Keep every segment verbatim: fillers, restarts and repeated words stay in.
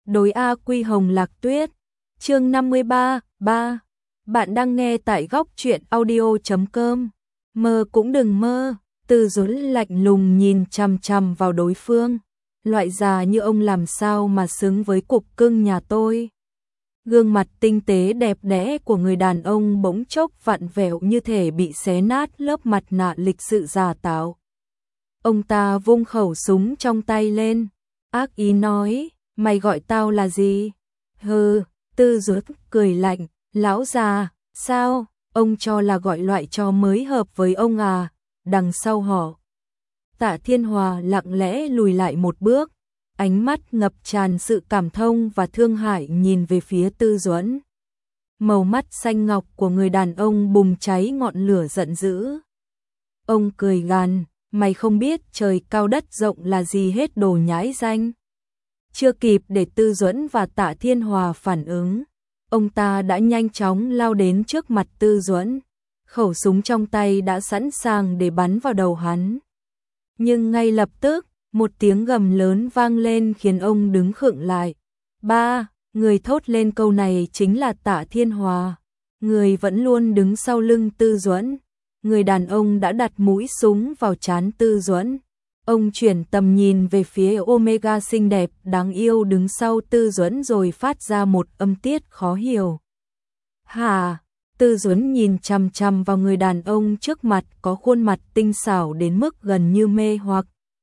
Đối A Quy Hồng Lạc Tuyết, chương năm mươi ba, ba. Bạn đang nghe tại góc truyện audio chấm com. Mơ cũng đừng mơ, Tư Duẫn lạnh lùng nhìn chằm chằm vào đối phương. Loại già như ông làm sao mà xứng với cục cưng nhà tôi. Gương mặt tinh tế đẹp đẽ của người đàn ông bỗng chốc vặn vẹo như thể bị xé nát lớp mặt nạ lịch sự giả tạo. Ông ta vung khẩu súng trong tay lên, ác ý nói, mày gọi tao là gì? Hừ, Tư Duẫn cười lạnh, lão già, sao, ông cho là gọi loại chó mới hợp với ông à? Đằng sau họ, Tạ Thiên Hòa lặng lẽ lùi lại một bước, ánh mắt ngập tràn sự cảm thông và thương hại nhìn về phía Tư Duẫn. Màu mắt xanh ngọc của người đàn ông bùng cháy ngọn lửa giận dữ. Ông cười gằn, mày không biết trời cao đất rộng là gì hết đồ nhãi danh. Chưa kịp để Tư Duẫn và Tạ Thiên Hòa phản ứng, ông ta đã nhanh chóng lao đến trước mặt Tư Duẫn, khẩu súng trong tay đã sẵn sàng để bắn vào đầu hắn. Nhưng ngay lập tức, một tiếng gầm lớn vang lên khiến ông đứng khựng lại. Ba, người thốt lên câu này chính là Tạ Thiên Hòa, người vẫn luôn đứng sau lưng Tư Duẫn. Người đàn ông đã đặt mũi súng vào trán Tư Duẫn. Ông chuyển tầm nhìn về phía Omega xinh đẹp đáng yêu đứng sau Tư Duẫn rồi phát ra một âm tiết khó hiểu. Hà, Tư Duẫn nhìn chằm chằm vào người đàn ông trước mặt có khuôn mặt tinh xảo đến mức gần như mê hoặc.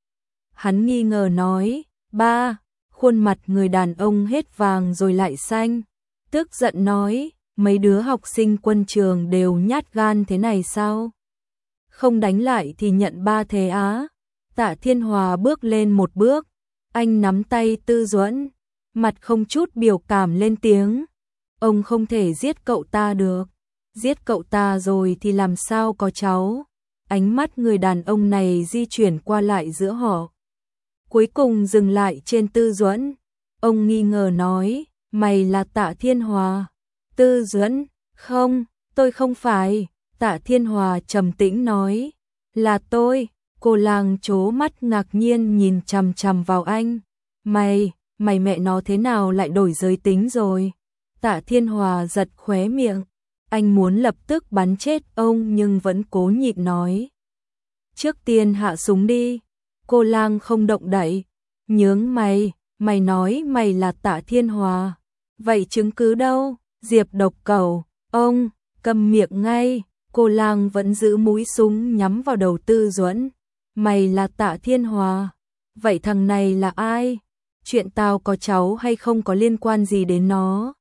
Hắn nghi ngờ nói, ba, khuôn mặt người đàn ông hết vàng rồi lại xanh. Tức giận nói, mấy đứa học sinh quân trường đều nhát gan thế này sao? Không đánh lại thì nhận ba thế á. Tạ Thiên Hòa bước lên một bước, anh nắm tay Tư Duẫn, mặt không chút biểu cảm lên tiếng. Ông không thể giết cậu ta được, giết cậu ta rồi thì làm sao có cháu. Ánh mắt người đàn ông này di chuyển qua lại giữa họ, cuối cùng dừng lại trên Tư Duẫn. Ông nghi ngờ nói, mày là Tạ Thiên Hòa? Tư Duẫn, không, tôi không phải. Tạ Thiên Hòa trầm tĩnh nói, là tôi. Cô Lang trố mắt ngạc nhiên nhìn chằm chằm vào anh. Mày, mày mẹ nó thế nào lại đổi giới tính rồi? Tạ Thiên Hòa giật khóe miệng. Anh muốn lập tức bắn chết ông nhưng vẫn cố nhịn nói. Trước tiên hạ súng đi. Cô Lang không động đậy. Nhướng mày, mày nói mày là Tạ Thiên Hòa. Vậy chứng cứ đâu? Diệp Độc Cẩu, ông, câm miệng ngay. Cô Lang vẫn giữ mũi súng nhắm vào đầu Tư Duẫn. Mày là Tạ Thiên Hòa, vậy thằng này là ai? Chuyện tao có cháu hay không có liên quan gì đến nó?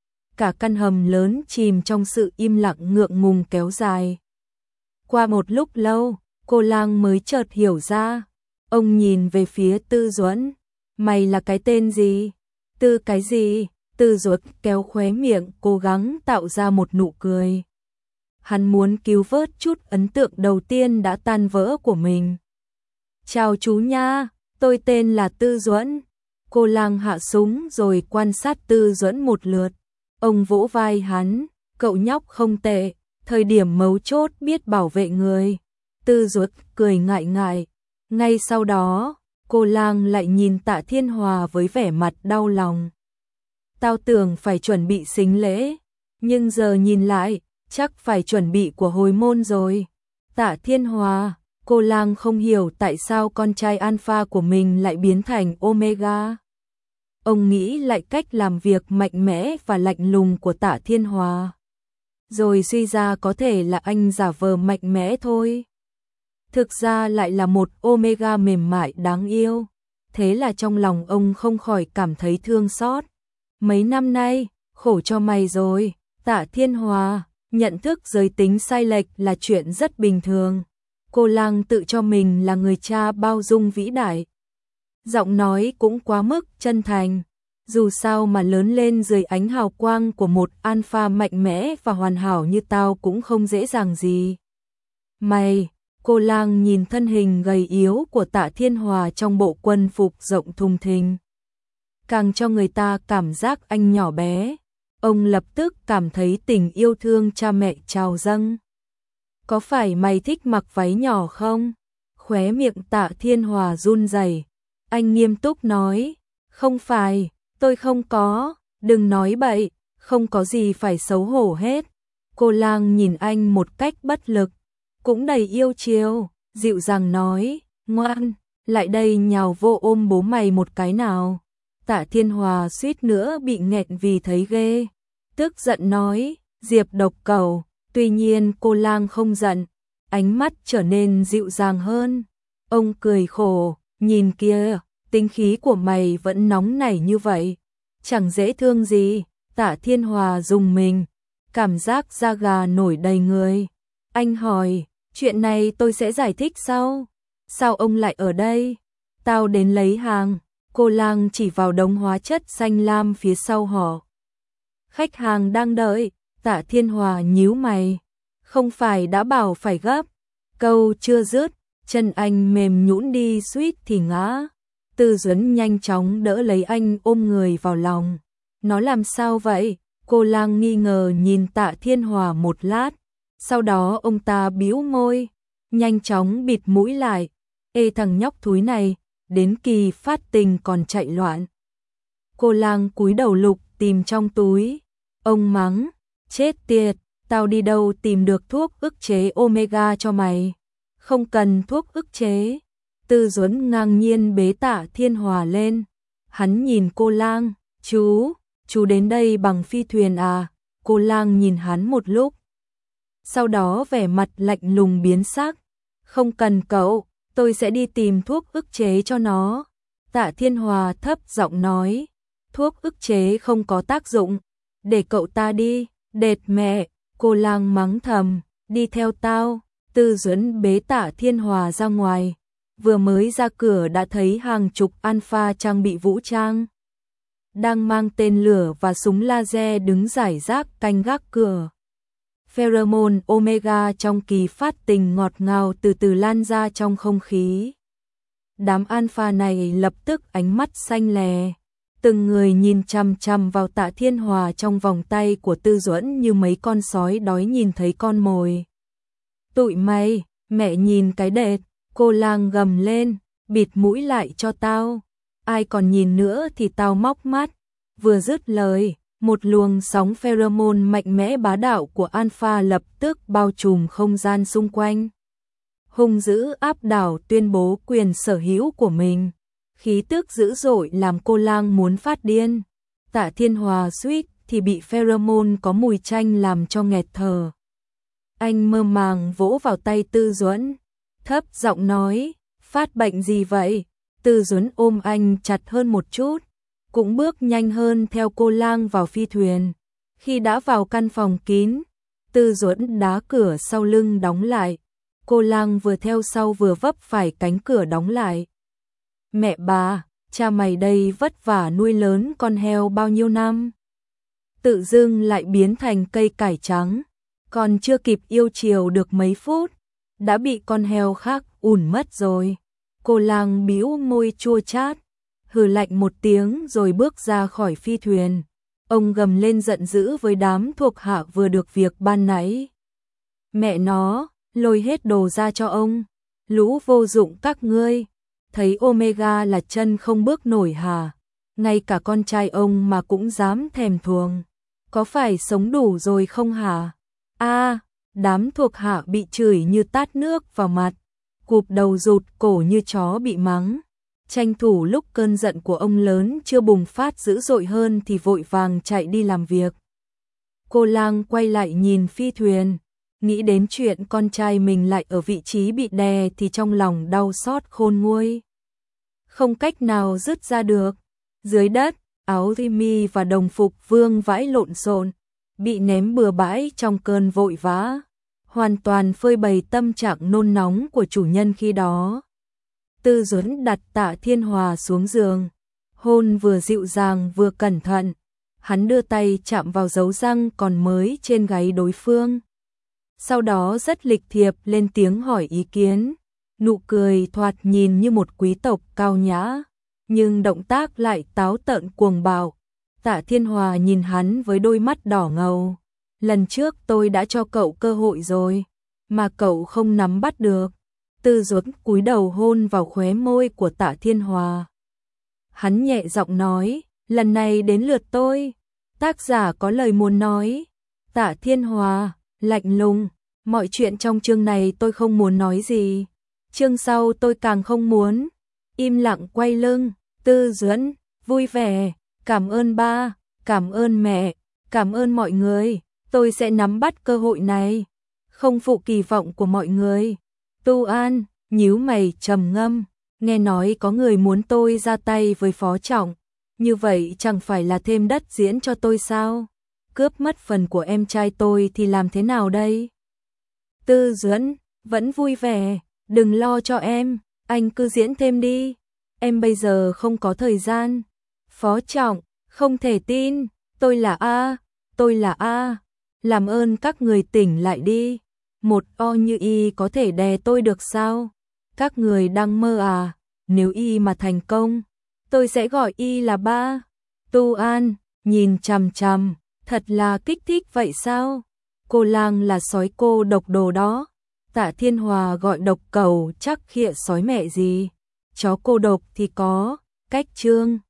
Cả căn hầm lớn chìm trong sự im lặng ngượng ngùng kéo dài. Qua một lúc lâu, cô Lang mới chợt hiểu ra. Ông nhìn về phía Tư Duẫn, mày là cái tên gì? Tư cái gì? Tư Duẫn kéo khóe miệng cố gắng tạo ra một nụ cười. Hắn muốn cứu vớt chút ấn tượng đầu tiên đã tan vỡ của mình. Chào chú nha, tôi tên là Tư Duẫn. Cô Lang hạ súng rồi quan sát Tư Duẫn một lượt. Ông vỗ vai hắn, cậu nhóc không tệ, thời điểm mấu chốt biết bảo vệ người. Tư Duẫn cười ngại ngại. Ngay sau đó, cô Lang lại nhìn Tạ Thiên Hòa với vẻ mặt đau lòng. Tao tưởng phải chuẩn bị sính lễ, nhưng giờ nhìn lại, chắc phải chuẩn bị của hồi môn rồi. Tạ Thiên Hòa, cô Lang không hiểu tại sao con trai alpha của mình lại biến thành Omega. Ông nghĩ lại cách làm việc mạnh mẽ và lạnh lùng của Tạ Thiên Hòa. Rồi suy ra có thể là anh giả vờ mạnh mẽ thôi. Thực ra lại là một Omega mềm mại đáng yêu. Thế là trong lòng ông không khỏi cảm thấy thương xót. Mấy năm nay, khổ cho mày rồi, Tạ Thiên Hòa. Nhận thức giới tính sai lệch là chuyện rất bình thường. Cô Lang tự cho mình là người cha bao dung vĩ đại. Giọng nói cũng quá mức chân thành. Dù sao mà lớn lên dưới ánh hào quang của một alpha mạnh mẽ và hoàn hảo như tao cũng không dễ dàng gì. Mày, cô Lang nhìn thân hình gầy yếu của Tạ Thiên Hòa trong bộ quân phục rộng thùng thình. Càng cho người ta cảm giác anh nhỏ bé. Ông lập tức cảm thấy tình yêu thương cha mẹ trào dâng. Có phải mày thích mặc váy nhỏ không? Khóe miệng Tạ Thiên Hòa run rẩy. Anh nghiêm túc nói, không phải, Tôi không có, đừng nói bậy, không có gì phải xấu hổ hết. Cô Lang nhìn anh một cách bất lực, cũng đầy yêu chiều, dịu dàng nói, ngoan, lại đây nhào vô ôm bố mày một cái nào. Tạ Thiên Hòa suýt nữa bị nghẹn vì thấy ghê, tức giận nói, Diệp độc cẩu. Tuy nhiên cô Lang không giận, ánh mắt trở nên dịu dàng hơn. Ông cười khổ, nhìn kia, tính khí của mày vẫn nóng nảy như vậy, chẳng dễ thương gì. Tạ Thiên Hòa rùng mình, cảm giác da gà nổi đầy người. Anh hỏi, chuyện này tôi sẽ giải thích sau. Sao ông lại ở đây? Tao đến lấy hàng. Cô Lang chỉ vào đống hóa chất xanh lam phía sau họ. Khách hàng đang đợi. Tạ Thiên Hòa nhíu mày. Không phải đã bảo phải gấp. Câu chưa dứt, chân anh mềm nhũn đi suýt thì ngã. Tư Duẫn nhanh chóng đỡ lấy anh ôm người vào lòng. Nó làm sao vậy? Cô Lang nghi ngờ nhìn Tạ Thiên Hòa một lát. Sau đó ông ta bĩu môi, nhanh chóng bịt mũi lại. Ê thằng nhóc thúi này, đến kỳ phát tình còn chạy loạn. Cô Lang cúi đầu lục tìm trong túi. Ông mắng, chết tiệt, tao đi đâu tìm được thuốc ức chế omega cho mày. Không cần thuốc ức chế. Tư Duẫn ngang nhiên bế Tạ Thiên Hòa lên. Hắn nhìn cô Lang, chú, chú đến đây bằng phi thuyền à? Cô Lang nhìn hắn một lúc. Sau đó vẻ mặt lạnh lùng biến sắc. Không cần cậu, tôi sẽ đi tìm thuốc ức chế cho nó. Tạ Thiên Hòa thấp giọng nói, thuốc ức chế không có tác dụng, để cậu ta đi. Đệt mẹ, cô Lang mắng thầm, đi theo tao. Tư Duẫn bế Tạ Thiên Hòa ra ngoài. Vừa mới ra cửa đã thấy hàng chục alpha trang bị vũ trang, đang mang tên lửa và súng laser đứng rải rác canh gác cửa. Pheromone omega trong kỳ phát tình ngọt ngào từ từ lan ra trong không khí. Đám alpha này lập tức ánh mắt xanh lè, từng người nhìn chằm chằm vào Tạ Thiên Hòa trong vòng tay của Tư Duẫn như mấy con sói đói nhìn thấy con mồi. Tụi mày, mẹ nhìn cái đệt. Cô Lang gầm lên, bịt mũi lại cho tao. Ai còn nhìn nữa thì tao móc mắt. Vừa dứt lời, một luồng sóng pheromone mạnh mẽ bá đạo của alpha lập tức bao trùm không gian xung quanh. Hung dữ áp đảo tuyên bố quyền sở hữu của mình. Khí tức dữ dội làm cô Lang muốn phát điên. Tạ Thiên Hòa suýt thì bị pheromone có mùi chanh làm cho nghẹt thở. Anh mơ màng vỗ vào tay Tư Duẫn, thấp giọng nói, phát bệnh gì vậy? Tư Duẫn ôm anh chặt hơn một chút, cũng bước nhanh hơn theo cô Lang vào phi thuyền. Khi đã vào căn phòng kín, Tư Duẫn đá cửa sau lưng đóng lại. Cô Lang vừa theo sau vừa vấp phải cánh cửa đóng lại. Mẹ bà, cha mày đây vất vả nuôi lớn con heo bao nhiêu năm, tự dưng lại biến thành cây cải trắng. Còn chưa kịp yêu chiều được mấy phút, đã bị con heo khác ủn mất rồi. Cô Lang bĩu môi chua chát, hừ lạnh một tiếng rồi bước ra khỏi phi thuyền. Ông gầm lên giận dữ với đám thuộc hạ vừa được việc ban nãy. Mẹ nó, lôi hết đồ ra cho ông, lũ vô dụng các ngươi. Thấy omega là chân không bước nổi hả? Ngay cả con trai ông mà cũng dám thèm thuồng. Có phải sống đủ rồi không hả? A, à, đám thuộc hạ bị chửi như tát nước vào mặt, cụp đầu rụt cổ như chó bị mắng. Tranh thủ lúc cơn giận của ông lớn chưa bùng phát dữ dội hơn thì vội vàng chạy đi làm việc. Cô Lang quay lại nhìn phi thuyền, nghĩ đến chuyện con trai mình lại ở vị trí bị đè thì trong lòng đau xót khôn nguôi. Không cách nào dứt ra được. Dưới đất, áo Rimi và đồng phục vương vãi lộn xộn, bị ném bừa bãi trong cơn vội vã, hoàn toàn phơi bày tâm trạng nôn nóng của chủ nhân khi đó. Tư Duẫn đặt Tạ Thiên Hòa xuống giường, hôn vừa dịu dàng vừa cẩn thận. Hắn đưa tay chạm vào dấu răng còn mới trên gáy đối phương. Sau đó rất lịch thiệp lên tiếng hỏi ý kiến, nụ cười thoạt nhìn như một quý tộc cao nhã, nhưng động tác lại táo tợn cuồng bạo. Tạ Thiên Hòa nhìn hắn với đôi mắt đỏ ngầu. Lần trước tôi đã cho cậu cơ hội rồi, mà cậu không nắm bắt được. Tư Duẫn cúi đầu hôn vào khóe môi của Tạ Thiên Hòa. Hắn nhẹ giọng nói, lần này đến lượt tôi. Tác giả có lời muốn nói. Tạ Thiên Hòa, lạnh lùng, mọi chuyện trong chương này tôi không muốn nói gì. Chương sau tôi càng không muốn. Im lặng quay lưng, Tư Duẫn, vui vẻ, cảm ơn ba, cảm ơn mẹ, cảm ơn mọi người, tôi sẽ nắm bắt cơ hội này, không phụ kỳ vọng của mọi người. Tu An, nhíu mày trầm ngâm, nghe nói có người muốn tôi ra tay với Phó Trọng, như vậy chẳng phải là thêm đất diễn cho tôi sao? Cướp mất phần của em trai tôi thì làm thế nào đây? Tư Duẫn, vẫn vui vẻ, đừng lo cho em, anh cứ diễn thêm đi, em bây giờ không có thời gian. Phó Trọng, không thể tin, tôi là A, tôi là A, làm ơn các người tỉnh lại đi, một O như Y có thể đè tôi được sao? Các người đang mơ à, nếu Y mà thành công, tôi sẽ gọi Y là ba. Tu An, nhìn chằm chằm, thật là kích thích vậy sao? Cô lang là sói cô độc đồ đó. Tạ Thiên Hòa gọi độc cẩu chắc khịa sói mẹ gì. Chó cô độc thì có, cách chương.